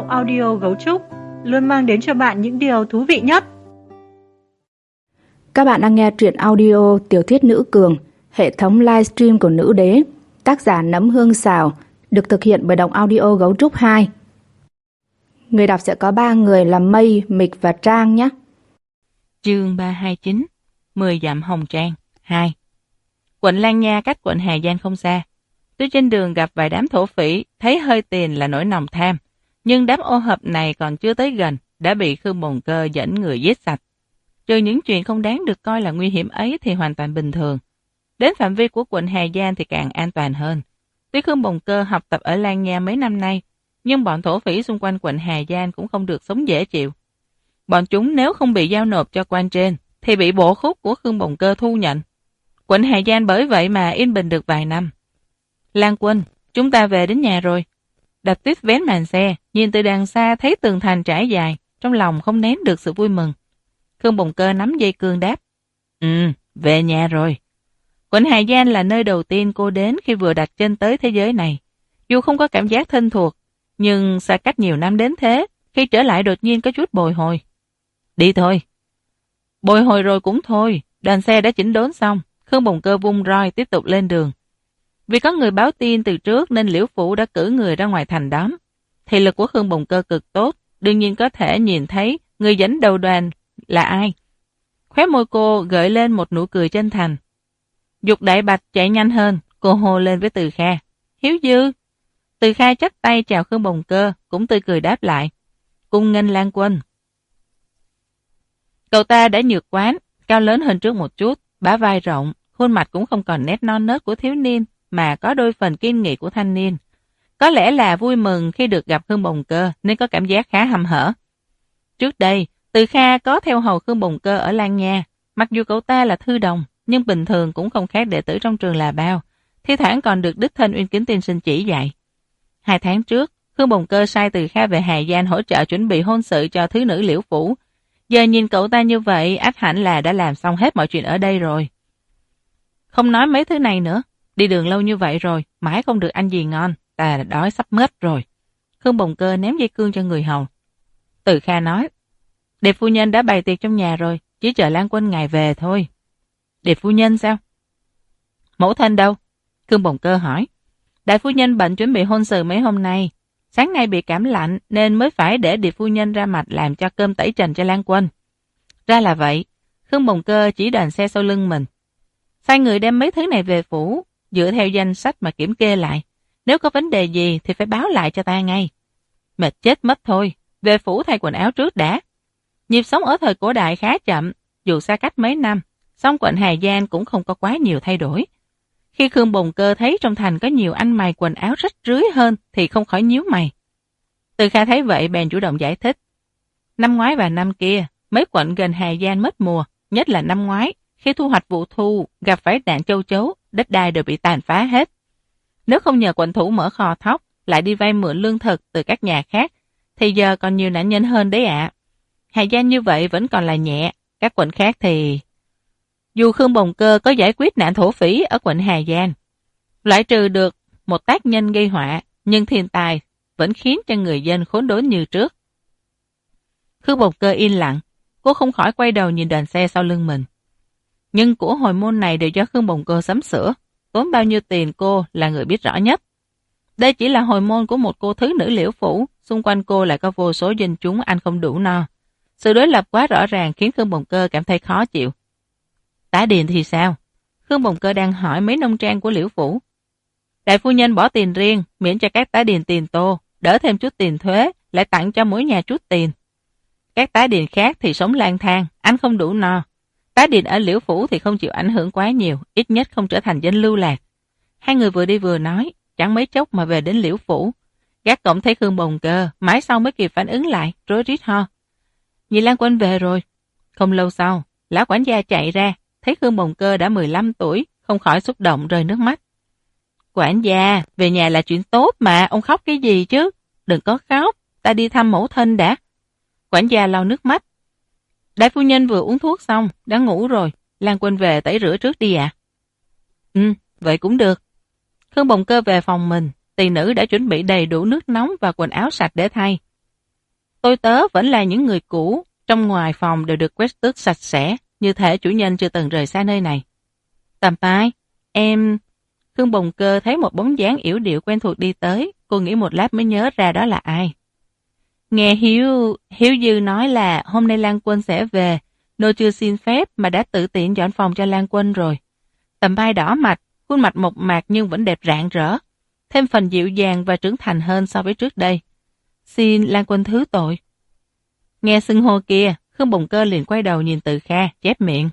audio Gấu Trúc luôn mang đến cho bạn những điều thú vị nhất. Các bạn đang nghe truyện audio tiểu thuyết Nữ Cường, hệ thống livestream của Nữ Đế, tác giả Nấm Hương Xào, được thực hiện bởi Đọc Audio Gấu Trúc 2. Người đọc sẽ có 3 người là Mây, Mịch và Trang nhé. Chương 329, 10 dặm Hồng Trang 2. Quận Lan Nha cách quận Hà Giang không xa. Tôi trên đường gặp vài đám thổ phỉ, thấy hơi tiền là nỗi lòng tham. Nhưng đám ô hợp này còn chưa tới gần, đã bị Khương Bồn Cơ dẫn người giết sạch. Trừ những chuyện không đáng được coi là nguy hiểm ấy thì hoàn toàn bình thường. Đến phạm vi của quận Hà Giang thì càng an toàn hơn. Tuy Khương Bồn Cơ học tập ở Lan Nha mấy năm nay, nhưng bọn thổ phỉ xung quanh quận Hà Giang cũng không được sống dễ chịu. Bọn chúng nếu không bị giao nộp cho quan trên, thì bị bộ khúc của Khương Bồn Cơ thu nhận. Quận Hà Giang bởi vậy mà yên bình được vài năm. Lan Quân, chúng ta về đến nhà rồi. Đạp Tuyết vén màn xe, nhìn từ đằng xa thấy tường thành trải dài, trong lòng không nén được sự vui mừng. Khương Bồn Cơ nắm dây cương đáp. Về nhà rồi. Quận Hà Giang là nơi đầu tiên cô đến khi vừa đặt chân tới thế giới này. Dù không có cảm giác thân thuộc, nhưng xa cách nhiều năm đến thế, khi trở lại đột nhiên có chút bồi hồi. Đi thôi. Bồi hồi rồi cũng thôi, đoàn xe đã chỉnh đốn xong, Khương Bồn Cơ vung roi tiếp tục lên đường. Vì có người báo tin từ trước nên Liễu Phủ đã cử người ra ngoài thành đón. Thị lực của Khương Bồn Cơ cực tốt, đương nhiên có thể nhìn thấy người dẫn đầu đoàn là ai. Khóe môi cô gợi lên một nụ cười chân thành. Dục Đại Bạch chạy nhanh hơn, cô hô lên với Từ Kha. Hiếu Dư. Từ Kha chắp tay chào Khương Bồn Cơ, cũng tươi cười đáp lại. Cung nghênh Lan Quân. Cậu ta đã nhược quán, cao lớn hơn trước một chút, bả vai rộng, khuôn mặt cũng không còn nét non nớt của thiếu niên, mà có đôi phần kiên nghị của thanh niên. Có lẽ là vui mừng khi được gặp Khương Bồn Cơ nên có cảm giác khá hăm hở. Trước đây, Từ Kha có theo hầu Khương Bồn Cơ ở Lan Nha, mặc dù cậu ta là thư đồng, nhưng bình thường cũng không khác đệ tử trong trường là bao, thi thoảng còn được đích thân Uyên Kính tiên sinh chỉ dạy. 2 tháng trước, Khương Bồn Cơ sai Từ Kha về Hà Giang hỗ trợ chuẩn bị hôn sự cho thứ nữ Liễu Phủ. Giờ nhìn cậu ta như vậy, ắt hẳn là đã làm xong hết mọi chuyện ở đây rồi. Không nói mấy thứ này nữa, đi đường lâu như vậy rồi, mãi không được ăn gì ngon, ta đói sắp ngất rồi. Khương Bồn Cơ ném dây cương cho người hầu. Từ Kha nói, Điệp phu nhân đã bày tiệc trong nhà rồi, chỉ chờ Lan Quân ngài về thôi. Điệp phu nhân sao? Mẫu thân đâu? Khương Bồn Cơ hỏi. Đại phu nhân bận chuẩn bị hôn sự mấy hôm nay. Sáng nay bị cảm lạnh nên mới phải để Điệp phu nhân ra mặt làm cho cơm tẩy trần cho Lan Quân. Ra là vậy. Khương Bồn Cơ chỉ đoàn xe sau lưng mình. Sai người đem mấy thứ này về phủ, dựa theo danh sách mà kiểm kê lại. Nếu có vấn đề gì thì phải báo lại cho ta ngay. Mệt chết mất thôi, về phủ thay quần áo trước đã. Nhịp sống ở thời cổ đại khá chậm, dù xa cách mấy năm, song quận Hà Giang cũng không có quá nhiều thay đổi. Khi Khương Bồn Cơ thấy trong thành có nhiều anh mày quần áo rách rưới hơn thì không khỏi nhíu mày. Từ Kha thấy vậy bèn chủ động giải thích. Năm ngoái và năm kia, mấy quận gần Hà Giang mất mùa, nhất là năm ngoái, khi thu hoạch vụ thu, gặp phải nạn châu chấu, đất đai đều bị tàn phá hết. Nếu không nhờ quận thủ mở kho thóc, lại đi vay mượn lương thực từ các nhà khác, thì giờ còn nhiều nạn nhân hơn đấy ạ. Hà Giang như vậy vẫn còn là nhẹ, các quận khác thì... Dù Khương Bồn Cơ có giải quyết nạn thổ phỉ ở quận Hà Giang, loại trừ được một tác nhân gây họa, nhưng thiên tai vẫn khiến cho người dân khốn đốn như trước. Khương Bồn Cơ yên lặng, cô không khỏi quay đầu nhìn đoàn xe sau lưng mình. Nhưng của hồi môn này đều do Khương Bồn Cơ sắm sửa, tốn bao nhiêu tiền cô là người biết rõ nhất. Đây chỉ là hồi môn của một cô thứ nữ Liễu Phủ, xung quanh cô lại có vô số dân chúng ăn không đủ no. Sự đối lập quá rõ ràng khiến Khương Bồn Cơ cảm thấy khó chịu. Tá điền thì sao? Khương Bồn Cơ đang hỏi mấy nông trang của Liễu Phủ. Đại phu nhân bỏ tiền riêng, miễn cho các tá điền tiền tô, đỡ thêm chút tiền thuế, lại tặng cho mỗi nhà chút tiền. Các tá điền khác thì sống lang thang, ăn không đủ no. Tá điền ở Liễu Phủ thì không chịu ảnh hưởng quá nhiều, ít nhất không trở thành dân lưu lạc. Hai người vừa đi vừa nói, chẳng mấy chốc mà về đến Liễu Phủ. Gác cổng thấy Khương Bồn Cơ, mãi sau mới kịp phản ứng lại, rối rít ho. Nhị Lan Quân về rồi. Không lâu sau, lão quản gia chạy ra, thấy Khương Bồn Cơ đã 15 tuổi, không khỏi xúc động rơi nước mắt. Quản gia, về nhà là chuyện tốt mà, ông khóc cái gì chứ? Đừng có khóc, ta đi thăm mẫu thân đã. Quản gia lau nước mắt. Đại phu nhân vừa uống thuốc xong, đã ngủ rồi, Lan Quân về tẩy rửa trước đi ạ. Vậy cũng được. Khương Bồn Cơ về phòng mình, tỳ nữ đã chuẩn bị đầy đủ nước nóng và quần áo sạch để thay. Tôi tớ vẫn là những người cũ, trong ngoài phòng đều được quét tước sạch sẽ, như thể chủ nhân chưa từng rời xa nơi này. Tầm Mai, em... Khương Bồng Cơ thấy một bóng dáng yểu điệu quen thuộc đi tới, cô nghĩ một lát mới nhớ ra đó là ai. Nghe Hiếu Dư nói là hôm nay Lan Quân sẽ về, nô chưa xin phép mà đã tự tiện dọn phòng cho Lan Quân rồi. Tầm Mai đỏ mặt, khuôn mặt mộc mạc nhưng vẫn đẹp rạng rỡ, thêm phần dịu dàng và trưởng thành hơn so với trước đây. Xin Lan Quân thứ tội. Nghe xưng hô kia, Khương Bồng Cơ liền quay đầu nhìn Từ Kha, chép miệng.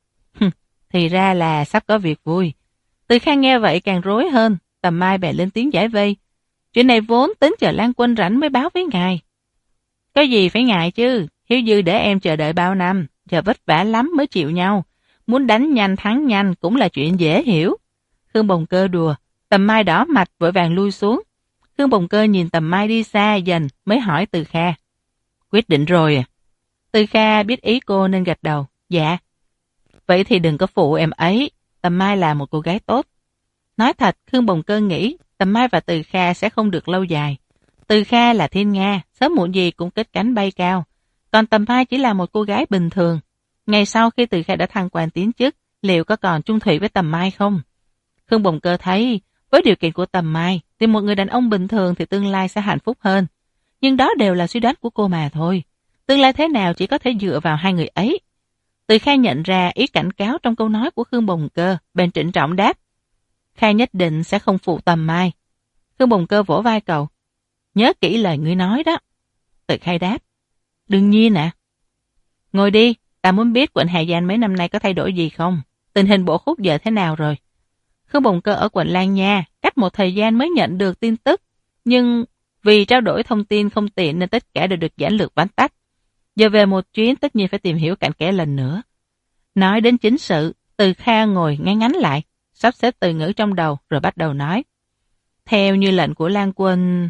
Thì ra là sắp có việc vui. Từ Kha nghe vậy càng rối hơn, Tầm Mai bèn lên tiếng giải vây. Chuyện này vốn tính chờ Lan Quân rảnh mới báo với ngài. Có gì phải ngại chứ, Hiếu Dư để em chờ đợi bao năm, chờ vất vả lắm mới chịu nhau. Muốn đánh nhanh thắng nhanh cũng là chuyện dễ hiểu. Khương Bồng Cơ đùa, Tầm Mai đỏ mặt vội vàng lui xuống. Khương Bồng Cơ nhìn Tầm Mai đi xa dần mới hỏi Từ Kha. Quyết định rồi à? Từ Kha biết ý cô nên gật đầu. Dạ. Vậy thì đừng có phụ em ấy, Tầm Mai là một cô gái tốt. Nói thật, Khương Bồng Cơ nghĩ Tầm Mai và Từ Kha sẽ không được lâu dài. Từ Kha là thiên nga, sớm muộn gì cũng kết cánh bay cao. Còn Tầm Mai chỉ là một cô gái bình thường. Ngày sau khi Từ Kha đã thăng quan tiến chức, liệu có còn chung thủy với Tầm Mai không? Khương Bồng Cơ thấy, với điều kiện của Tầm Mai, tìm một người đàn ông bình thường thì tương lai sẽ hạnh phúc hơn. Nhưng đó đều là suy đoán của cô mà thôi. Tương lai thế nào chỉ có thể dựa vào hai người ấy. Từ Kha nhận ra ý cảnh cáo trong câu nói của Khương Bồng Cơ, bèn trịnh trọng đáp. Kha nhất định sẽ không phụ Tầm Mai. Khương Bồng Cơ vỗ vai cậu. Nhớ kỹ lời ngươi nói đó. Từ Kha đáp. Đương nhiên ạ. Ngồi đi, ta muốn biết quận Hà Giang mấy năm nay có thay đổi gì không? Tình hình Bộ Khúc giờ thế nào rồi? Khương Bồng Cơ ở quận Lan Nha, cách một thời gian mới nhận được tin tức. Nhưng vì trao đổi thông tin không tiện nên tất cả đều được giản lược vắn tắt. Giờ về một chuyến tất nhiên phải tìm hiểu cặn kẽ lần nữa. Nói đến chính sự, Từ Kha ngồi ngay ngắn lại, sắp xếp từ ngữ trong đầu rồi bắt đầu nói. Theo như lệnh của Lan Quân...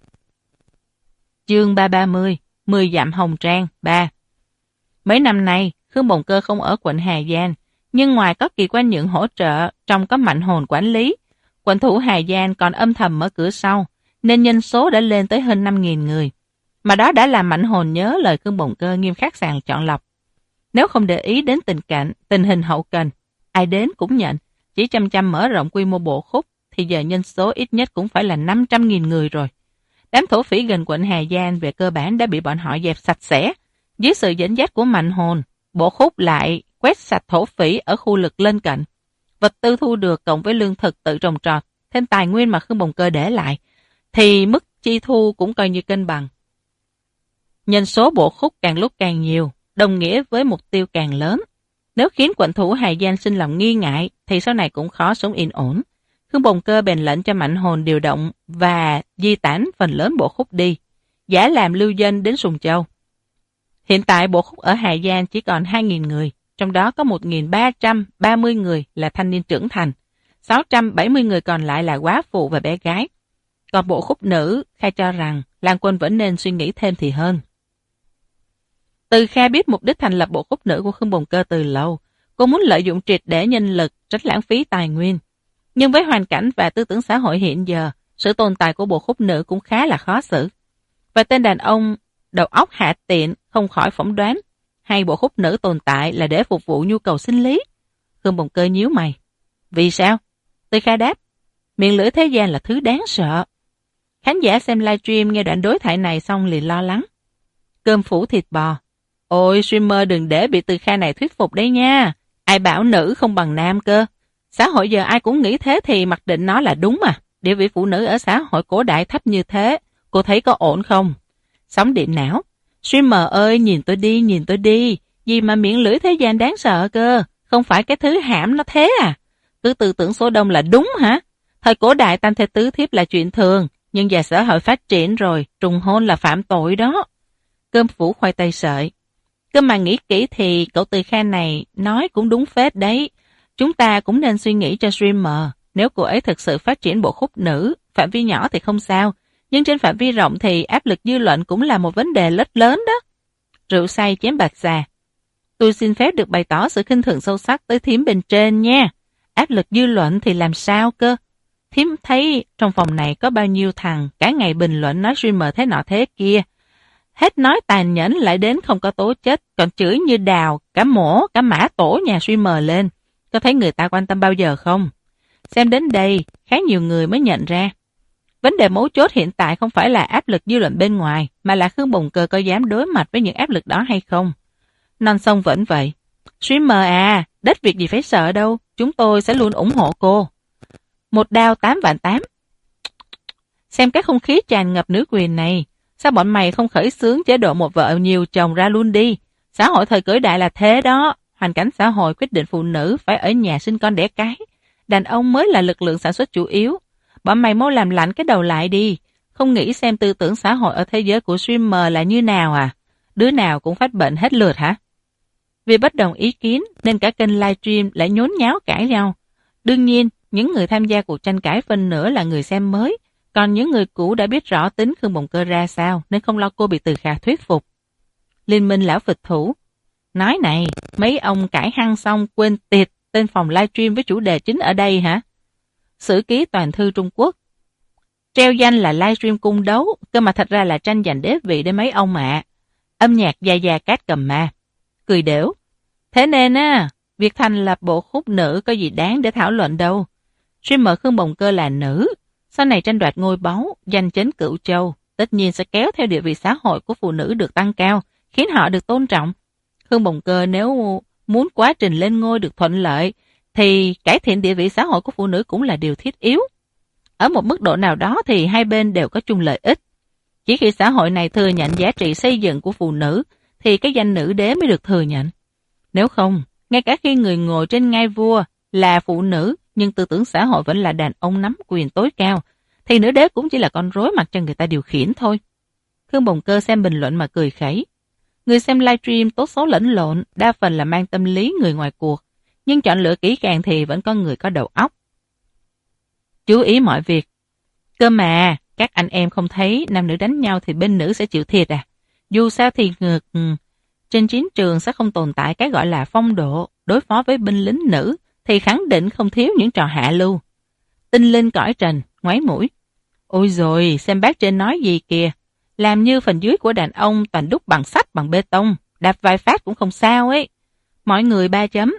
Chương 330, 10 dặm Hồng Trang, 3. Mấy năm nay, Khương Bồng Cơ không ở quận Hà Giang, nhưng ngoài có Kỳ Quan Nhượng hỗ trợ, trong có Mạnh Hồn quản lý, quận thủ Hà Giang còn âm thầm mở cửa sau, nên nhân số đã lên tới hơn 5.000 người. Mà đó đã làm Mạnh Hồn nhớ lời Khương Bồng Cơ nghiêm khắc sàng chọn lọc. Nếu không để ý đến tình hình hậu cần, ai đến cũng nhận, chỉ chăm chăm mở rộng quy mô Bộ Khúc, thì giờ nhân số ít nhất cũng phải là 500.000 người rồi. Đám thổ phỉ gần quận Hà Giang về cơ bản đã bị bọn họ dẹp sạch sẽ. Dưới sự dẫn dắt của Mạnh Hồn, Bộ Khúc lại quét sạch thổ phỉ ở khu vực lân cận. Vật tư thu được cộng với lương thực tự trồng trọt, thêm tài nguyên mà Khương Bồng Cơ để lại, thì mức chi thu cũng coi như cân bằng. Nhân số Bộ Khúc càng lúc càng nhiều, đồng nghĩa với mục tiêu càng lớn. Nếu khiến quận thủ Hà Giang sinh lòng nghi ngại, thì sau này cũng khó sống yên ổn. Khương Bồng Cơ bèn lệnh cho Mạnh Hồn điều động và di tản phần lớn Bộ Khúc đi, giả làm lưu dân đến Sùng Châu. Hiện tại Bộ Khúc ở Hà Giang chỉ còn 2.000 người, trong đó có 1.330 người là thanh niên trưởng thành, 670 người còn lại là quá phụ và bé gái. Còn Bộ Khúc nữ, Kha cho rằng Lan Quân vẫn nên suy nghĩ thêm thì hơn. Từ Kha biết mục đích thành lập Bộ Khúc nữ của Khương Bồng Cơ từ lâu. Cô muốn lợi dụng triệt để nhân lực, tránh lãng phí tài nguyên. Nhưng với hoàn cảnh và tư tưởng xã hội hiện giờ, sự tồn tại của Bộ Khúc nữ cũng khá là khó xử. Và tên đàn ông đầu óc hạ tiện không khỏi phỏng đoán hay Bộ Khúc nữ tồn tại là để phục vụ nhu cầu sinh lý. Khương Bồng Cơ nhíu mày. Vì sao? Từ Kha đáp. Miệng lưỡi thế gian là thứ đáng sợ. Khán giả xem livestream nghe đoạn đối thoại này xong liền lo lắng. Cơm phủ thịt bò. Ôi, streamer đừng để bị Từ Kha này thuyết phục đấy nha. Ai bảo nữ không bằng nam cơ. Xã hội giờ ai cũng nghĩ thế thì mặc định nó là đúng mà. Địa vị phụ nữ ở xã hội cổ đại thấp như thế, cô thấy có ổn không? Sóng điện não. Streamer ơi, nhìn tôi đi, nhìn tôi đi. Gì mà miệng lưỡi thế gian đáng sợ cơ. Không phải cái thứ hãm nó thế à? Cứ tư tưởng số đông là đúng hả? Thời cổ đại tam thê tứ thiếp là chuyện thường, nhưng giờ xã hội phát triển rồi, trùng hôn là phạm tội đó. Cơm phủ khoai tây sợi. Cơ mà nghĩ kỹ thì cậu Từ Kha này nói cũng đúng phết đấy. Chúng ta cũng nên suy nghĩ cho streamer. Nếu cô ấy thực sự phát triển Bộ Khúc nữ, phạm vi nhỏ thì không sao. Nhưng trên phạm vi rộng thì áp lực dư luận cũng là một vấn đề rất lớn đó. Rượu say chém bạc già. Tôi xin phép được bày tỏ sự khinh thường sâu sắc tới thím bên trên nha. Áp lực dư luận thì làm sao cơ? Thím thấy trong phòng này có bao nhiêu thằng cả ngày bình luận nói streamer thế nọ thế kia. Hết nói tàn nhẫn lại đến không có tố chết, còn chửi như đào, cả mổ, cả mã tổ nhà streamer lên. Có thấy người ta quan tâm bao giờ không? Xem đến đây, khá nhiều người mới nhận ra. Vấn đề mấu chốt hiện tại không phải là áp lực dư luận bên ngoài, mà là Khương Bồng Cơ có dám đối mặt với những áp lực đó hay không. Non sông vẫn vậy. Streamer à, đất việc gì phải sợ đâu, chúng tôi sẽ luôn ủng hộ cô. Một đao 8 vạn 8. Xem cái không khí tràn ngập nữ quyền này, sao bọn mày không khởi xướng chế độ một vợ nhiều chồng ra luôn đi? Xã hội thời cổ đại là thế đó, hoàn cảnh xã hội quyết định phụ nữ phải ở nhà sinh con đẻ cái. Đàn ông mới là lực lượng sản xuất chủ yếu. Bọn mày mau làm lạnh cái đầu lại đi, không nghĩ xem tư tưởng xã hội ở thế giới của streamer là như nào à? Đứa nào cũng phát bệnh hết lượt hả? Vì bất đồng ý kiến nên cả kênh livestream lại nhốn nháo cãi nhau. Đương nhiên, những người tham gia cuộc tranh cãi phần nữa là người xem mới, còn những người cũ đã biết rõ tính Khương Bồng Cơ ra sao nên không lo cô bị Từ Kha thuyết phục. Liên minh lão phịch thủ. Nói này, mấy ông cãi hăng xong quên tiệt tên phòng livestream với chủ đề chính ở đây hả? Sử ký toàn thư Trung Quốc. Treo danh là livestream cung đấu, cơ mà thật ra là tranh giành đế vị để mấy ông ạ. Âm nhạc già già cát cầm ma. Cười đểu. Thế nên á, việc thành lập bộ khúc nữ có gì đáng để thảo luận đâu. Streamer Khương Bồng Cơ là nữ, sau này tranh đoạt ngôi báu, giành chấn cửu châu, tất nhiên sẽ kéo theo địa vị xã hội của phụ nữ được tăng cao, khiến họ được tôn trọng. Khương Bồng Cơ nếu muốn quá trình lên ngôi được thuận lợi, thì cải thiện địa vị xã hội của phụ nữ cũng là điều thiết yếu. Ở một mức độ nào đó thì hai bên đều có chung lợi ích. Chỉ khi xã hội này thừa nhận giá trị xây dựng của phụ nữ, thì cái danh nữ đế mới được thừa nhận. Nếu không, ngay cả khi người ngồi trên ngai vua là phụ nữ, nhưng tư tưởng xã hội vẫn là đàn ông nắm quyền tối cao, thì nữ đế cũng chỉ là con rối mặc cho người ta điều khiển thôi. Khương Bồng Cơ xem bình luận mà cười khẩy. Người xem livestream tốt xấu lẫn lộn, đa phần là mang tâm lý người ngoài cuộc, nhưng chọn lựa kỹ càng thì vẫn có người có đầu óc. Chú ý mọi việc. Cơ mà, các anh em không thấy nam nữ đánh nhau thì bên nữ sẽ chịu thiệt à? Dù sao thì trên chiến trường sẽ không tồn tại cái gọi là phong độ, đối phó với binh lính nữ thì khẳng định không thiếu những trò hạ lưu. Tinh linh cõi trần, ngoáy mũi. Ôi rồi, xem bác trên nói gì kìa. Làm như phần dưới của đàn ông toàn đúc bằng sắt bằng bê tông, đạp vài phát cũng không sao ấy. Mọi người 3 chấm.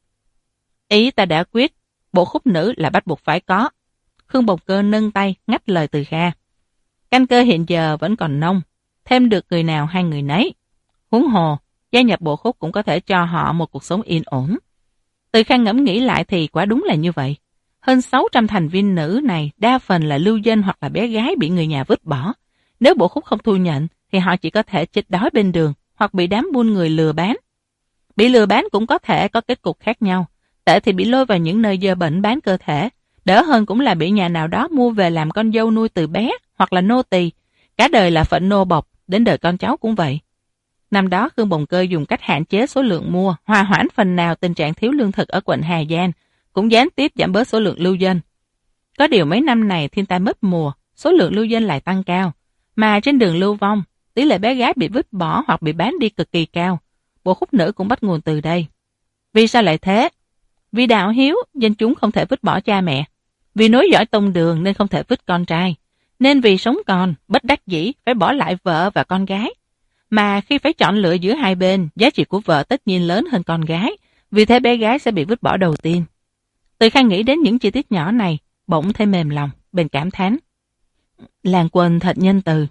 Ý ta đã quyết, bộ khúc nữ là bắt buộc phải có. Khương Bồng Cơ nâng tay ngắt lời Từ Kha. Canh cơ hiện giờ vẫn còn nông, thêm được người nào hai người nấy. Huống hồ, gia nhập bộ khúc cũng có thể cho họ một cuộc sống yên ổn. Từ Kha ngẫm nghĩ lại thì quả đúng là như vậy. Hơn 600 thành viên nữ này đa phần là lưu dân hoặc là bé gái bị người nhà vứt bỏ. Nếu bộ khúc không thu nhận thì họ chỉ có thể chết đói bên đường hoặc bị đám buôn người lừa bán. Bị lừa bán cũng có thể có kết cục khác nhau. Tệ thì bị lôi vào những nơi dơ bẩn bán cơ thể. Đỡ hơn cũng là bị nhà nào đó mua về làm con dâu nuôi từ bé hoặc là nô tỳ. Cả đời là phận nô bộc, đến đời con cháu cũng vậy. Năm đó Khương Bồng Cơ dùng cách hạn chế số lượng mua, hòa hoãn phần nào tình trạng thiếu lương thực ở quận Hà Giang, cũng gián tiếp giảm bớt số lượng lưu dân. Có điều mấy năm này thiên tai mất mùa, số lượng lưu dân lại tăng cao. Mà trên đường lưu vong, tỷ lệ bé gái bị vứt bỏ hoặc bị bán đi cực kỳ cao. Bộ khúc nữ cũng bắt nguồn từ đây. Vì sao lại thế? Vì đạo hiếu, dân chúng không thể vứt bỏ cha mẹ. Vì nối dõi tông đường nên không thể vứt con trai. Nên vì sống còn, bất đắc dĩ phải bỏ lại vợ và con gái. Mà khi phải chọn lựa giữa hai bên, giá trị của vợ tất nhiên lớn hơn con gái. Vì thế bé gái sẽ bị vứt bỏ đầu tiên. Từ Kha nghĩ đến những chi tiết nhỏ này, bỗng thấy mềm lòng, bèn cảm thán. Làng Quân thật nhân từ.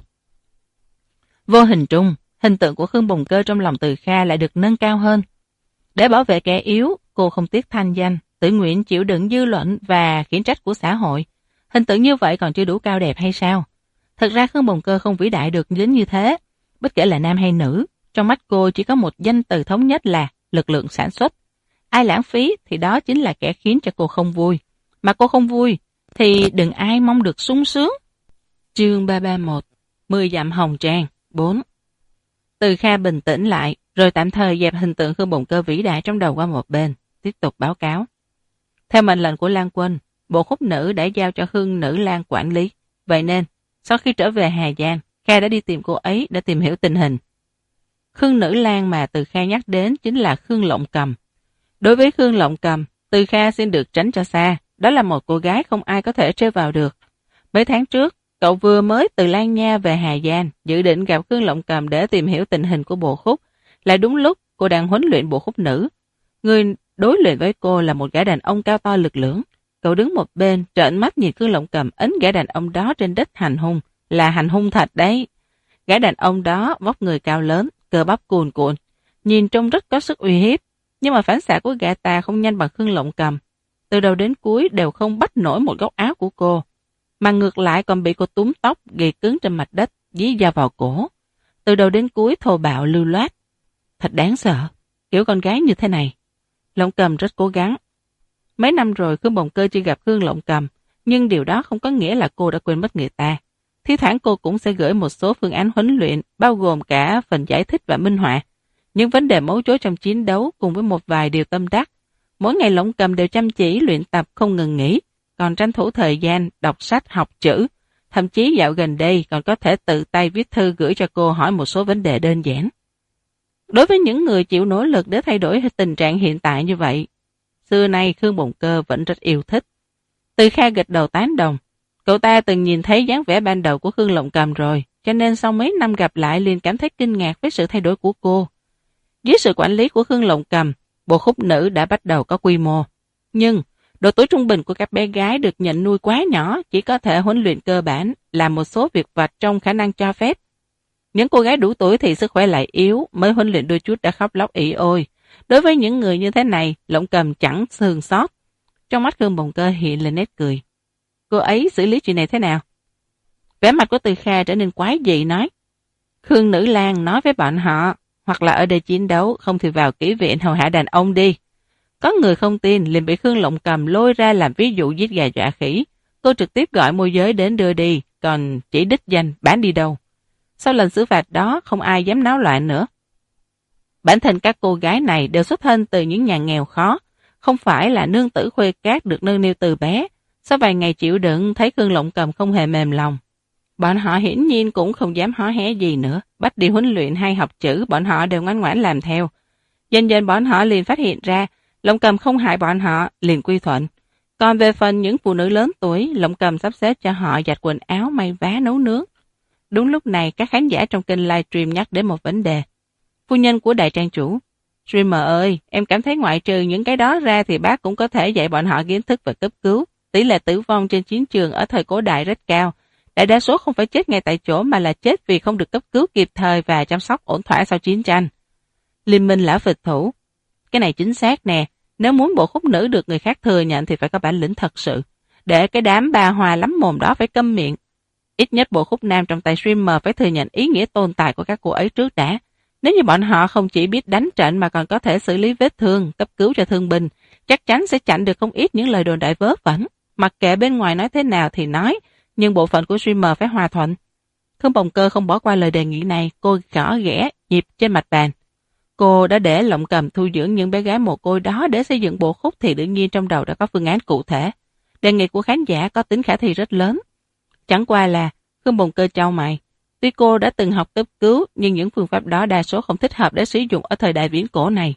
Vô hình trung, hình tượng của Khương Bồng Cơ trong lòng Từ Kha lại được nâng cao hơn. Để bảo vệ kẻ yếu, cô không tiếc thanh danh, tự nguyện chịu đựng dư luận và khiển trách của xã hội. Hình tượng như vậy còn chưa đủ cao đẹp hay sao? Thật ra Khương Bồng Cơ không vĩ đại được đến như thế. Bất kể là nam hay nữ, trong mắt cô chỉ có một danh từ thống nhất là lực lượng sản xuất. Ai lãng phí thì đó chính là kẻ khiến cho cô không vui. Mà cô không vui thì đừng ai mong được sung sướng. Chương 331, 10 dặm hồng trang, 4. Từ Kha bình tĩnh lại, rồi tạm thời dẹp hình tượng Khương Bồng Cơ vĩ đại trong đầu qua một bên, tiếp tục báo cáo. Theo mệnh lệnh của Lan Quân, bộ khúc nữ đã giao cho Khương Nữ Lan quản lý. Vậy nên, sau khi trở về Hà Giang, Kha đã đi tìm cô ấy để tìm hiểu tình hình. Khương Nữ Lan mà Từ Kha nhắc đến chính là Khương Lộng Cầm. Đối với Khương Lộng Cầm, Từ Kha xin được tránh cho xa. Đó là một cô gái không ai có thể trêu vào được. Mấy tháng trước, Cậu vừa mới từ Lan Nha về Hà Giang, dự định gặp Khương Lộng Cầm để tìm hiểu tình hình của bộ khúc. Lại đúng lúc cô đang huấn luyện bộ khúc nữ. Người đối luyện với cô là một gã đàn ông cao to lực lưỡng. Cậu đứng một bên, trợn mắt nhìn Khương Lộng Cầm ấn gã đàn ông đó trên đất hành hung. Là hành hung thật đấy. Gã đàn ông đó vóc người cao lớn, cơ bắp cuồn cuộn, nhìn trông rất có sức uy hiếp. Nhưng mà phản xạ của gã ta không nhanh bằng Khương Lộng Cầm. Từ đầu đến cuối đều không bắt nổi một góc áo của cô, mà ngược lại còn bị cô túm tóc gầy cứng trên mặt đất, dí dao vào cổ. Từ đầu đến cuối thô bạo lưu loát. Thật đáng sợ, kiểu con gái như thế này. Lộng Cầm rất cố gắng. Mấy năm rồi Khương Bồng Cơ chưa gặp Khương Lộng Cầm, nhưng điều đó không có nghĩa là cô đã quên mất người ta. Thi thoảng cô cũng sẽ gửi một số phương án huấn luyện, bao gồm cả phần giải thích và minh họa. Những vấn đề mấu chốt trong chiến đấu cùng với một vài điều tâm đắc. Mỗi ngày Lộng Cầm đều chăm chỉ luyện tập không ngừng nghỉ, còn tranh thủ thời gian đọc sách học chữ. Thậm chí dạo gần đây còn có thể tự tay viết thư gửi cho cô hỏi một số vấn đề đơn giản. Đối với những người chịu nỗ lực để thay đổi tình trạng hiện tại như vậy, xưa nay Khương Bồng Cơ vẫn rất yêu thích. Từ Kha gật đầu tán đồng. Cậu ta từng nhìn thấy dáng vẻ ban đầu của Khương Lộng Cầm rồi, cho nên sau mấy năm gặp lại liền cảm thấy kinh ngạc với sự thay đổi của cô. Dưới sự quản lý của Khương Lộng Cầm, bộ khúc nữ đã bắt đầu có quy mô. Nhưng độ tuổi trung bình của các bé gái được nhận nuôi quá nhỏ, chỉ có thể huấn luyện cơ bản, làm một số việc vặt trong khả năng cho phép. Những cô gái đủ tuổi thì sức khỏe lại yếu, mới huấn luyện đôi chút đã khóc lóc ỉ ôi. Đối với những người như thế này, Lộng Cầm chẳng sườn sót. Trong mắt Khương Bồng Cơ hiện lên nét cười. Cô ấy xử lý chuyện này thế nào? Vẻ mặt của Từ Kha trở nên quái dị nói. Khương Nữ Lang nói với bọn họ, hoặc là ở đây chiến đấu, không thì vào kỹ viện hầu hạ đàn ông đi. Có người không tin, liền bị Khương Lộng Cầm lôi ra làm ví dụ giết gà dọa khỉ. Cô trực tiếp gọi môi giới đến đưa đi, còn chỉ đích danh bán đi đâu. Sau lần xử phạt đó, không ai dám náo loạn nữa. Bản thân các cô gái này đều xuất thân từ những nhà nghèo khó, không phải là nương tử khuê cát được nâng niu từ bé. Sau vài ngày chịu đựng, thấy Khương Lộng Cầm không hề mềm lòng. Bọn họ hiển nhiên cũng không dám hó hé gì nữa, bắt đi huấn luyện hay học chữ, bọn họ đều ngoan ngoãn làm theo. Dần dần bọn họ liền phát hiện ra, Lộng Cầm không hại bọn họ, liền quy thuận. Còn về phần những phụ nữ lớn tuổi, Lộng Cầm sắp xếp cho họ giặt quần áo, may vá, nấu nướng. Đúng lúc này, các khán giả trong kênh livestream nhắc đến một vấn đề. Phu nhân của đại trang chủ: Streamer ơi, em cảm thấy ngoại trừ những cái đó ra thì bác cũng có thể dạy bọn họ kiến thức về cấp cứu. Tỷ lệ tử vong trên chiến trường ở thời cổ đại rất cao. Đại đa số không phải chết ngay tại chỗ mà là chết vì không được cấp cứu kịp thời và chăm sóc ổn thỏa sau chiến tranh. Liên minh lão phịch thủ: Cái này chính xác nè, nếu muốn bộ khúc nữ được người khác thừa nhận thì phải có bản lĩnh thật sự. Để cái đám bà hòa lắm mồm đó phải câm miệng. Ít nhất bộ khúc nam trong tay streamer phải thừa nhận ý nghĩa tồn tại của các cô ấy trước đã. Nếu như bọn họ không chỉ biết đánh trận mà còn có thể xử lý vết thương, cấp cứu cho thương binh, chắc chắn sẽ chặn được không ít những lời đồn đại vớ vẩn. Mặc kệ bên ngoài nói thế nào thì nói, nhưng bộ phận của streamer phải hòa thuận. Khương Bồng Cơ không bỏ qua lời đề nghị này, cô gõ ghẽ nhịp trên mặt bàn. Cô đã để Lộng Cầm thu dưỡng những bé gái mồ côi đó để xây dựng bộ khúc thì đương nhiên trong đầu đã có phương án cụ thể. Đề nghị của khán giả có tính khả thi rất lớn. Chẳng qua là Khương Bồng Cơ chau mày. Tuy cô đã từng học cấp cứu, nhưng những phương pháp đó đa số không thích hợp để sử dụng ở thời đại viễn cổ này.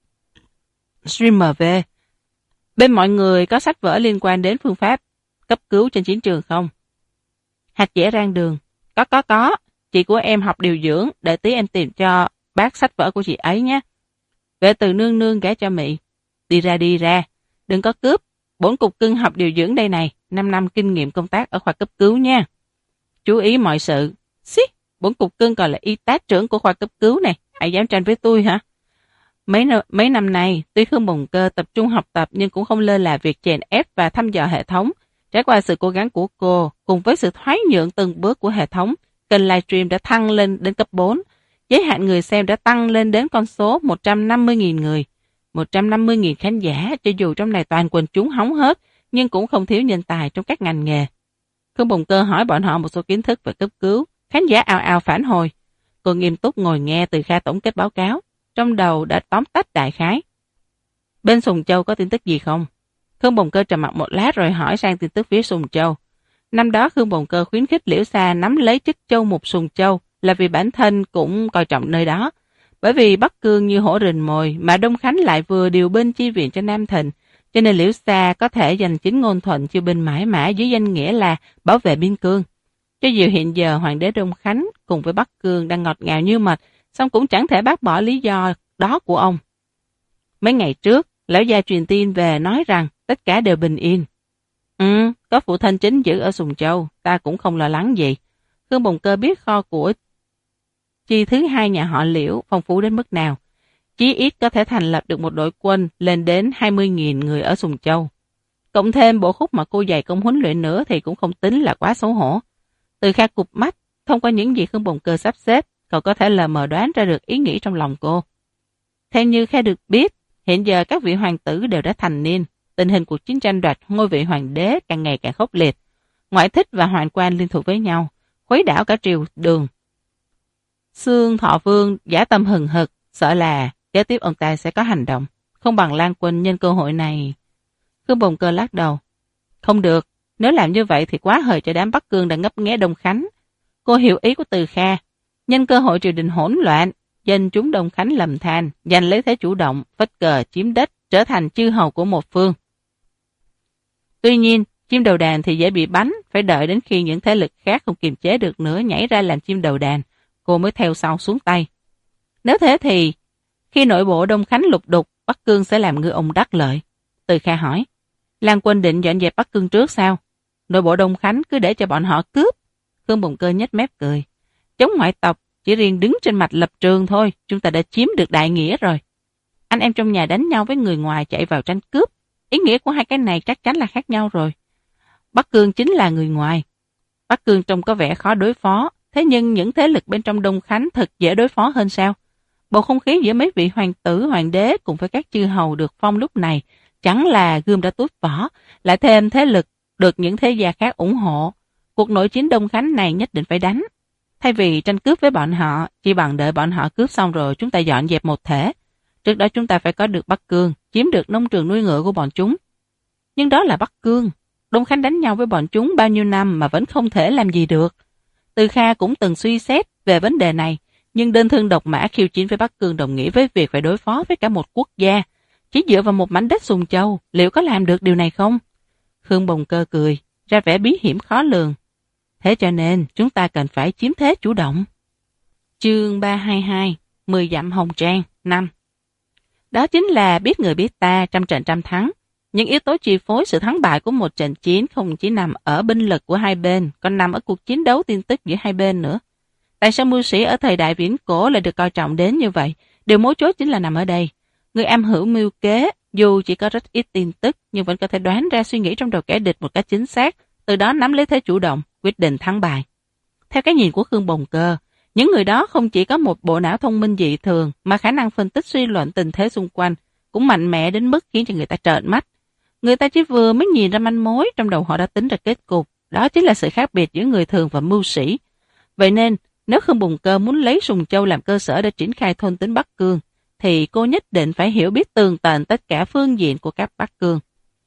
Streamer về. Bên mọi người có sách vở liên quan đến phương pháp cấp cứu trên chiến trường không? Hạt dẻ rang đường. Có. Chị của em học điều dưỡng, đợi tí em tìm cho bác sách vở của chị ấy nhé. Vệ Từ nương nương gả cho Mị. Đi ra. Đừng có cướp. Bổn cục cưng học điều dưỡng đây này. 5 năm kinh nghiệm công tác ở khoa cấp cứu nha. Chú ý mọi sự. Xí, bổn cục cưng còn là y tá trưởng của khoa cấp cứu này. Ai dám tranh với tôi hả? Mấy năm nay, tuy Khương Bồng Cơ tập trung học tập nhưng cũng không lơ là việc chèn ép và thăm dò hệ thống. Trải qua sự cố gắng của cô, cùng với sự thoái nhượng từng bước của hệ thống, kênh livestream đã thăng lên đến cấp 4. Giới hạn người xem đã tăng lên đến con số 150.000 người. 150.000 khán giả, cho dù trong này toàn quần chúng hóng hớt, nhưng cũng không thiếu nhân tài trong các ngành nghề. Khương Bồng Cơ hỏi bọn họ một số kiến thức về cấp cứu, khán giả ào ào phản hồi. Cô nghiêm túc ngồi nghe Từ Kha tổng kết báo cáo, trong đầu đã tóm tắt đại khái. Bên Sùng Châu có tin tức gì không? Khương Bồng Cơ trầm mặc một lát rồi hỏi sang tin tức phía Sùng Châu. Năm đó Khương Bồng Cơ khuyến khích Liễu Sa nắm lấy chức châu mục Sùng Châu là vì bản thân cũng coi trọng nơi đó. Bởi vì Bắc Cương như hổ rình mồi mà Đông Khánh lại vừa điều binh chi viện cho Nam Thịnh, cho nên Liễu Sa có thể giành chính ngôn thuận chiêu binh mãi mã dưới danh nghĩa là bảo vệ biên cương. Cho dù hiện giờ hoàng đế Đông Khánh cùng với Bắc Cương đang ngọt ngào như mật, song cũng chẳng thể bác bỏ lý do đó của ông. Mấy ngày trước, lão gia truyền tin về nói rằng tất cả đều bình yên. Có phụ thân chính giữ ở Sùng Châu, ta cũng không lo lắng gì. Khương Bồng Cơ biết kho của chi thứ hai nhà họ Liễu phong phú đến mức nào. Chí ít có thể thành lập được một đội quân lên đến 20.000 người ở Sùng Châu. Cộng thêm bộ khúc mà cô dày công huấn luyện nữa thì cũng không tính là quá xấu hổ. Từ Kha cụp mắt, thông qua những gì Khương Bồng Cơ sắp xếp, cậu có thể lờ mờ đoán ra được ý nghĩ trong lòng cô. Theo như Kha được biết, hiện giờ các vị hoàng tử đều đã thành niên, tình hình cuộc chiến tranh đoạt ngôi vị hoàng đế càng ngày càng khốc liệt. Ngoại thích và hoàng quan liên thủ với nhau, khuấy đảo cả triều đường. Xương Thọ Vương giả tâm hừng hực, sợ là kế tiếp ông ta sẽ có hành động, không bằng Lan Quân nhân cơ hội này. Khương Bồng Cơ lắc đầu. Không được, nếu làm như vậy thì quá hời cho đám Bắc Cương đã ngấp nghé Đông Khánh. Cô hiểu ý của Từ Kha, nhân cơ hội triều đình hỗn loạn, dân chúng Đông Khánh lầm than, giành lấy thế chủ động, phất cờ chiếm đất, trở thành chư hầu của một phương. Tuy nhiên, chim đầu đàn thì dễ bị bắn, phải đợi đến khi những thế lực khác không kiềm chế được nữa nhảy ra làm chim đầu đàn, cô mới theo sau xuống tay. Nếu thế thì, khi nội bộ Đông Khánh lục đục, Bắc Cương sẽ làm ngư ông đắc lợi. Từ Kha hỏi, Lan Quân định dọn dẹp Bắc Cương trước sao? Nội bộ Đông Khánh cứ để cho bọn họ cướp. Khương Bồng Cơ nhếch mép cười. Chống ngoại tộc, chỉ riêng đứng trên mặt lập trường thôi, chúng ta đã chiếm được đại nghĩa rồi. Anh em trong nhà đánh nhau với người ngoài chạy vào tranh cướp. Ý nghĩa của hai cái này chắc chắn là khác nhau rồi. Bắc Cương chính là người ngoài. Bắc Cương trông có vẻ khó đối phó, thế nhưng những thế lực bên trong Đông Khánh thật dễ đối phó hơn sao? Bầu không khí giữa mấy vị hoàng tử, hoàng đế cùng với các chư hầu được phong lúc này chẳng là gươm đã tuốt vỏ, lại thêm thế lực được những thế gia khác ủng hộ. Cuộc nội chiến Đông Khánh này nhất định phải đánh. Thay vì tranh cướp với bọn họ, chỉ bằng đợi bọn họ cướp xong rồi chúng ta dọn dẹp một thể. Trước đó chúng ta phải có được Bắc Cương, chiếm được nông trường nuôi ngựa của bọn chúng. Nhưng đó là Bắc Cương. Đông Khánh đánh nhau với bọn chúng bao nhiêu năm mà vẫn không thể làm gì được. Từ Kha cũng từng suy xét về vấn đề này, nhưng đơn thương độc mã khiêu chiến với Bắc Cương đồng nghĩa với việc phải đối phó với cả một quốc gia. Chỉ dựa vào một mảnh đất Sùng Châu, liệu có làm được điều này không? Khương Bồng Cơ cười, ra vẻ bí hiểm khó lường. Thế cho nên, chúng ta cần phải chiếm thế chủ động. Chương 322, 10 dặm hồng trang, 5. Đó chính là biết người biết ta, trăm trận trăm thắng. Những yếu tố chi phối sự thắng bại của một trận chiến không chỉ nằm ở binh lực của hai bên, còn nằm ở cuộc chiến đấu tin tức giữa hai bên nữa. Tại sao mưu sĩ ở thời đại viễn cổ lại được coi trọng đến như vậy? Điều mấu chốt chính là nằm ở đây. Người am hiểu mưu kế, dù chỉ có rất ít tin tức, nhưng vẫn có thể đoán ra suy nghĩ trong đầu kẻ địch một cách chính xác, từ đó nắm lấy thế chủ động, quyết định thắng bại. Theo cái nhìn của Khương Bồng Cơ, những người đó không chỉ có một bộ não thông minh dị thường, mà khả năng phân tích suy luận tình thế xung quanh cũng mạnh mẽ đến mức khiến cho người ta trợn mắt. Người ta chỉ vừa mới nhìn ra manh mối, trong đầu họ đã tính ra kết cục. Đó chính là sự khác biệt giữa người thường và mưu sĩ. Vậy nên, nếu Khương Bồng Cơ muốn lấy Sùng Châu làm cơ sở để triển khai thôn tính Bắc Cương, thì cô nhất định phải hiểu biết tường tận tất cả phương diện của các Bắc Cương.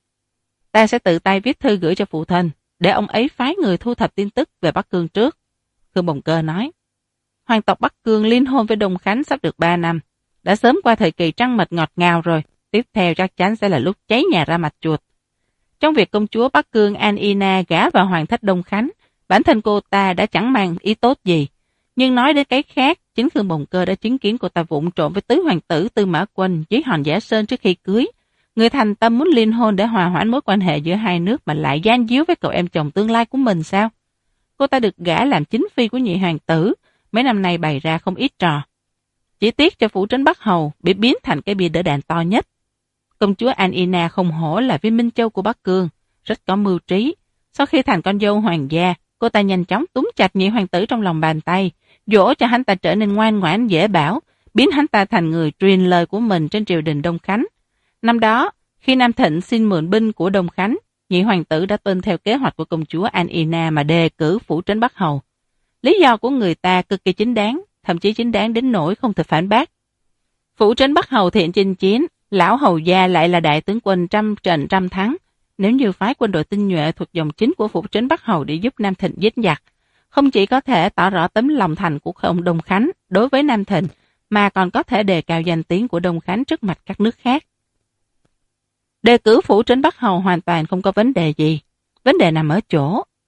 Ta sẽ tự tay viết thư gửi cho phụ thân, để ông ấy phái người thu thập tin tức về Bắc Cương trước. Khương Bồng Cơ nói, hoàng tộc Bắc Cương liên hôn với Đông Khánh sắp được 3 năm. Đã sớm qua thời kỳ trăng mật ngọt ngào rồi, tiếp theo chắc chắn sẽ là lúc cháy nhà ra mặt chuột. Trong việc công chúa Bắc Cương An Ina gả vào hoàng thất Đông Khánh, bản thân cô ta đã chẳng mang ý tốt gì. Nhưng nói đến cái khác, chính Khương Bồng Cơ đã chứng kiến cô ta vụng trộm với tứ hoàng tử Tư Mã Quân với Hòn Giả Sơn trước khi cưới. Người thành tâm muốn liên hôn để hòa hoãn mối quan hệ giữa hai nước mà lại gian díu với cậu em chồng tương lai của mình sao? Cô ta được gả làm chính phi của nhị hoàng tử, mấy năm nay bày ra không ít trò. Chỉ tiếc cho phủ trấn Bắc Hầu bị biến thành cái bia đỡ đạn to nhất. Công chúa An Ina không hổ là viên minh châu của Bắc Cương, rất có mưu trí. Sau khi thành con dâu hoàng gia, cô ta nhanh chóng túm chặt nhị hoàng tử trong lòng bàn tay, dỗ cho hắn ta trở nên ngoan ngoãn dễ bảo, biến hắn ta thành người truyền lời của mình trên triều đình Đông Khánh. Năm đó, khi Nam Thịnh xin mượn binh của Đông Khánh, nhị hoàng tử đã tuân theo kế hoạch của công chúa An Ina mà đề cử phủ trấn Bắc Hầu. Lý do của người ta cực kỳ chính đáng, thậm chí chính đáng đến nỗi không thể phản bác. Phủ trấn Bắc Hầu thiện chinh chiến, lão hầu gia lại là đại tướng quân trăm trận trăm thắng. Nếu như phái quân đội tinh nhuệ thuộc dòng chính của phủ trấn Bắc Hầu để giúp Nam Thịnh giết giặc, không chỉ có thể tỏ rõ tấm lòng thành của ông Đông Khánh đối với Nam Thịnh, mà còn có thể đề cao danh tiếng của Đông Khánh trước mặt các nước khác. Đề cử phủ trấn Bắc Hầu hoàn toàn không có vấn đề gì. Vấn đề nằm ở chỗ,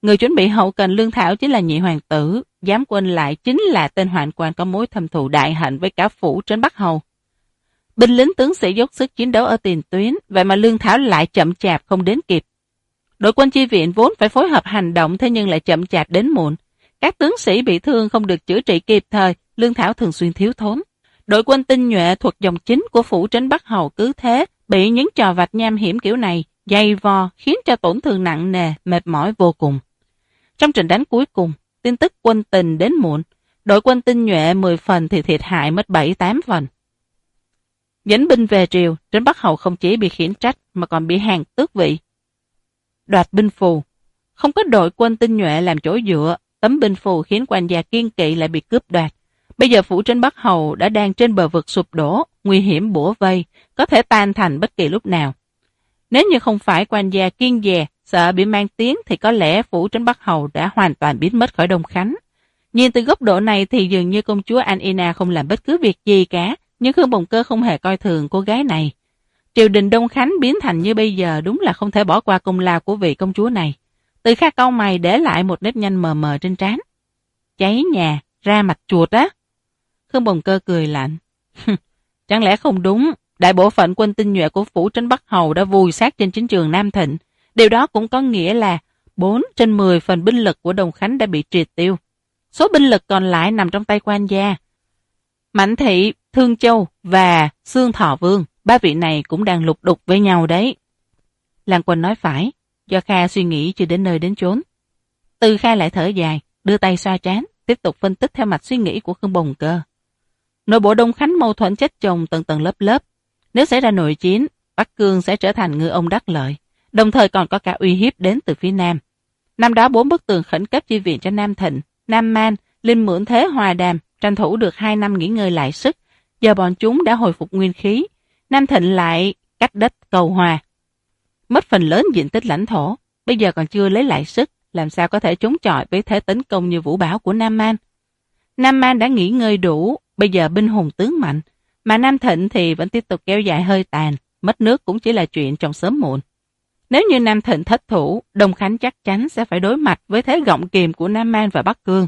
Người chuẩn bị hậu cần lương thảo chính là nhị hoàng tử, giám quân lại chính là tên hoạn quan có mối thâm thù đại hận với cả phủ Trấn Bắc Hầu. Binh lính tướng sĩ dốc sức chiến đấu ở tiền tuyến, vậy mà lương thảo lại chậm chạp không đến kịp. Đội quân chi viện vốn phải phối hợp hành động, thế nhưng lại chậm chạp đến muộn. Các tướng sĩ bị thương không được chữa trị kịp thời, lương thảo thường xuyên thiếu thốn. Đội quân tinh nhuệ thuộc dòng chính của phủ Trấn Bắc Hầu cứ thế bị những trò vặt nham hiểm kiểu này dày vò, khiến cho tổn thương nặng nề, mệt mỏi vô cùng. Trong trận đánh cuối cùng, tin tức quân tình đến muộn, đội quân tinh nhuệ 10 phần thì thiệt hại mất 7-8 phần. Dẫn binh về triều, Trấn Bắc Hầu không chỉ bị khiển trách mà còn bị hàng tước vị. Đoạt binh phù, không có đội quân tinh nhuệ làm chỗ dựa, tấm binh phù khiến quan gia kiên kỵ lại bị cướp đoạt. Bây giờ phủ Trấn Bắc Hầu đã đang trên bờ vực sụp đổ, nguy hiểm bủa vây, có thể tan thành bất kỳ lúc nào. Nếu như không phải quan gia kiên dè, sợ bị mang tiếng thì có lẽ phủ Trấn Bắc Hầu đã hoàn toàn biến mất khỏi Đông Khánh. Nhìn từ góc độ này thì dường như công chúa Anina không làm bất cứ việc gì cả, nhưng Khương Bồng Cơ không hề coi thường cô gái này. Triều đình Đông Khánh biến thành như bây giờ đúng là không thể bỏ qua công lao của vị công chúa này. Từ Kha cau mày để lại một nếp nhăn mờ mờ trên trán. Cháy nhà, ra mặt chuột á. Khương Bồng Cơ cười lạnh. Chẳng lẽ không đúng, đại bộ phận quân tinh nhuệ của phủ Trấn Bắc Hầu đã vùi xác trên chiến trường Nam Thịnh. Điều đó cũng có nghĩa là 4/10 phần binh lực của Đông Khánh đã bị triệt tiêu. Số binh lực còn lại nằm trong tay quan gia. Mạnh Thị, Thương Châu và Xương Thọ Vương, ba vị này cũng đang lục đục với nhau đấy. Lan Quân nói phải, do Kha suy nghĩ chưa đến nơi đến chốn. Từ Kha lại thở dài, đưa tay xoa trán, tiếp tục phân tích theo mạch suy nghĩ của Khương Bồng Cơ. Nội bộ Đông Khánh mâu thuẫn chất chồng tầng tầng lớp lớp. Nếu xảy ra nội chiến, Bắc Cương sẽ trở thành ngư ông đắc lợi, đồng thời còn có cả uy hiếp đến từ phía Nam. Năm đó 4 bức tường khẩn cấp chi viện cho Nam Thịnh, Nam Man, Linh mượn thế hòa đàm, tranh thủ được 2 năm nghỉ ngơi lại sức. Giờ bọn chúng đã hồi phục nguyên khí, Nam Thịnh lại cách đất cầu hòa. Mất phần lớn diện tích lãnh thổ, bây giờ còn chưa lấy lại sức, làm sao có thể chống chọi với thế tấn công như vũ bão của Nam Man. Nam Man đã nghỉ ngơi đủ, bây giờ binh hùng tướng mạnh, mà Nam Thịnh thì vẫn tiếp tục kéo dài hơi tàn, mất nước cũng chỉ là chuyện trong sớm muộn. Nếu như Nam Thịnh thất thủ, Đông Khánh chắc chắn sẽ phải đối mặt với thế gọng kìm của Nam Man và Bắc Cương.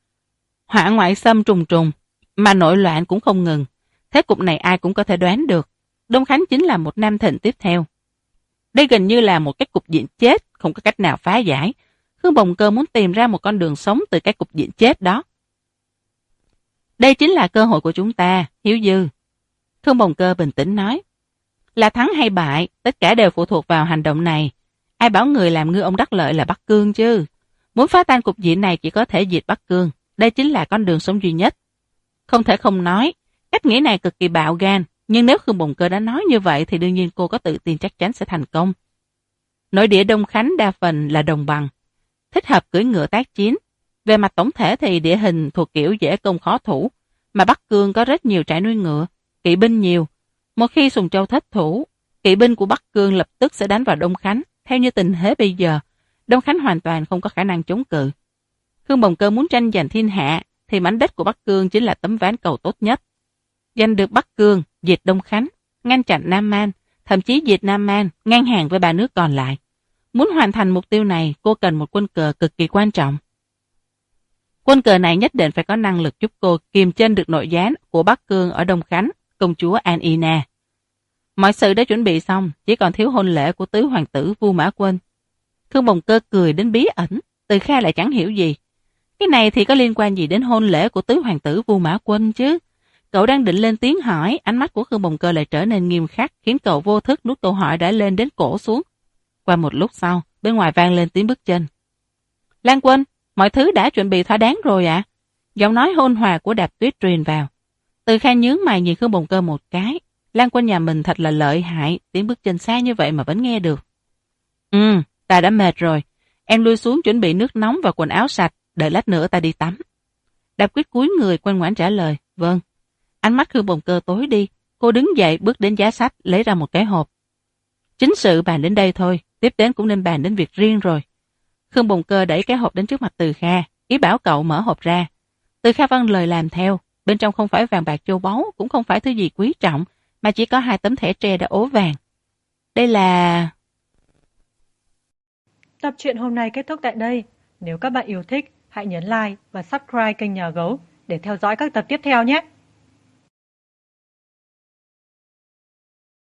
Họa ngoại xâm trùng trùng, mà nội loạn cũng không ngừng. Thế cục này ai cũng có thể đoán được. Đông Khánh chính là một Nam Thịnh tiếp theo. Đây gần như là một cái cục diện chết, không có cách nào phá giải. Khương Bồng Cơ muốn tìm ra một con đường sống từ cái cục diện chết đó. Đây chính là cơ hội của chúng ta, Hiếu Dư. Khương Bồng Cơ bình tĩnh nói. Là thắng hay bại, tất cả đều phụ thuộc vào hành động này. Ai bảo người làm ngư ông đắc lợi là Bắc Cương chứ? Muốn phá tan cục diện này chỉ có thể diệt Bắc Cương. Đây chính là con đường sống duy nhất. Không thể không nói, cách nghĩ này cực kỳ bạo gan. Nhưng nếu Khương Bồng Cơ đã nói như vậy thì đương nhiên cô có tự tin chắc chắn sẽ thành công. Nội địa Đông Khánh đa phần là đồng bằng, thích hợp cưỡi ngựa tác chiến. Về mặt tổng thể thì địa hình thuộc kiểu dễ công khó thủ, mà Bắc Cương có rất nhiều trại nuôi ngựa, kỵ binh nhiều. Một khi Sùng Châu thất thủ, kỵ binh của Bắc Cương lập tức sẽ đánh vào Đông Khánh. Theo như tình thế bây giờ, Đông Khánh hoàn toàn không có khả năng chống cự. Khương Bồng Cơ muốn tranh giành thiên hạ, thì mảnh đất của Bắc Cương chính là tấm ván cầu tốt nhất. Giành được Bắc Cương, diệt Đông Khánh, ngăn chặn Nam Man, thậm chí diệt Nam Man, ngang hàng với 3 nước còn lại. Muốn hoàn thành mục tiêu này, cô cần một quân cờ cực kỳ quan trọng. Quân cờ này nhất định phải có năng lực giúp cô kiềm chân được nội gián của Bắc Cương ở Đông Khánh, công chúa Anina. Mọi sự đã chuẩn bị xong, chỉ còn thiếu hôn lễ của tứ hoàng tử Vu Mã Quân. Khương Bồng Cơ cười đến bí ẩn, Từ Kha lại chẳng hiểu gì. Cái này thì có liên quan gì đến hôn lễ của tứ hoàng tử Vu Mã Quân chứ? Cậu đang định lên tiếng hỏi, ánh mắt của Khương Bồng Cơ lại trở nên nghiêm khắc, khiến cậu vô thức nuốt câu hỏi đã lên đến cổ xuống. Qua một lúc sau, bên ngoài vang lên tiếng bước chân. Lan Quân, mọi thứ đã chuẩn bị thỏa đáng rồi ạ. Giọng nói hôn hòa của Đạp Tuyết truyền vào. Từ Kha nhướng mày nhìn Khương Bồng Cơ một cái. Lan Quân nhà mình thật là lợi hại, tiếng bước chân xa như vậy mà vẫn nghe được. Ta đã mệt rồi. Em lui xuống chuẩn bị nước nóng và quần áo sạch, đợi lát nữa ta đi tắm. Đạp Quyết cúi người ngoan ngoãn trả lời. Vâng. Ánh mắt Khương Bồng Cơ tối đi. Cô đứng dậy bước đến giá sách, lấy ra một cái hộp. Chính sự bàn đến đây thôi, tiếp đến cũng nên bàn đến việc riêng rồi. Khương Bồng Cơ đẩy cái hộp đến trước mặt Từ Kha, ý bảo cậu mở hộp ra. Từ Kha vâng lời làm theo. Bên trong không phải vàng bạc châu báu, cũng không phải thứ gì quý trọng, mà chỉ có 2 tấm thẻ tre đã ố vàng. Đây là... Tập truyện hôm nay kết thúc tại đây. Nếu các bạn yêu thích, hãy nhấn like và subscribe kênh Nhà Gấu để theo dõi các tập tiếp theo nhé.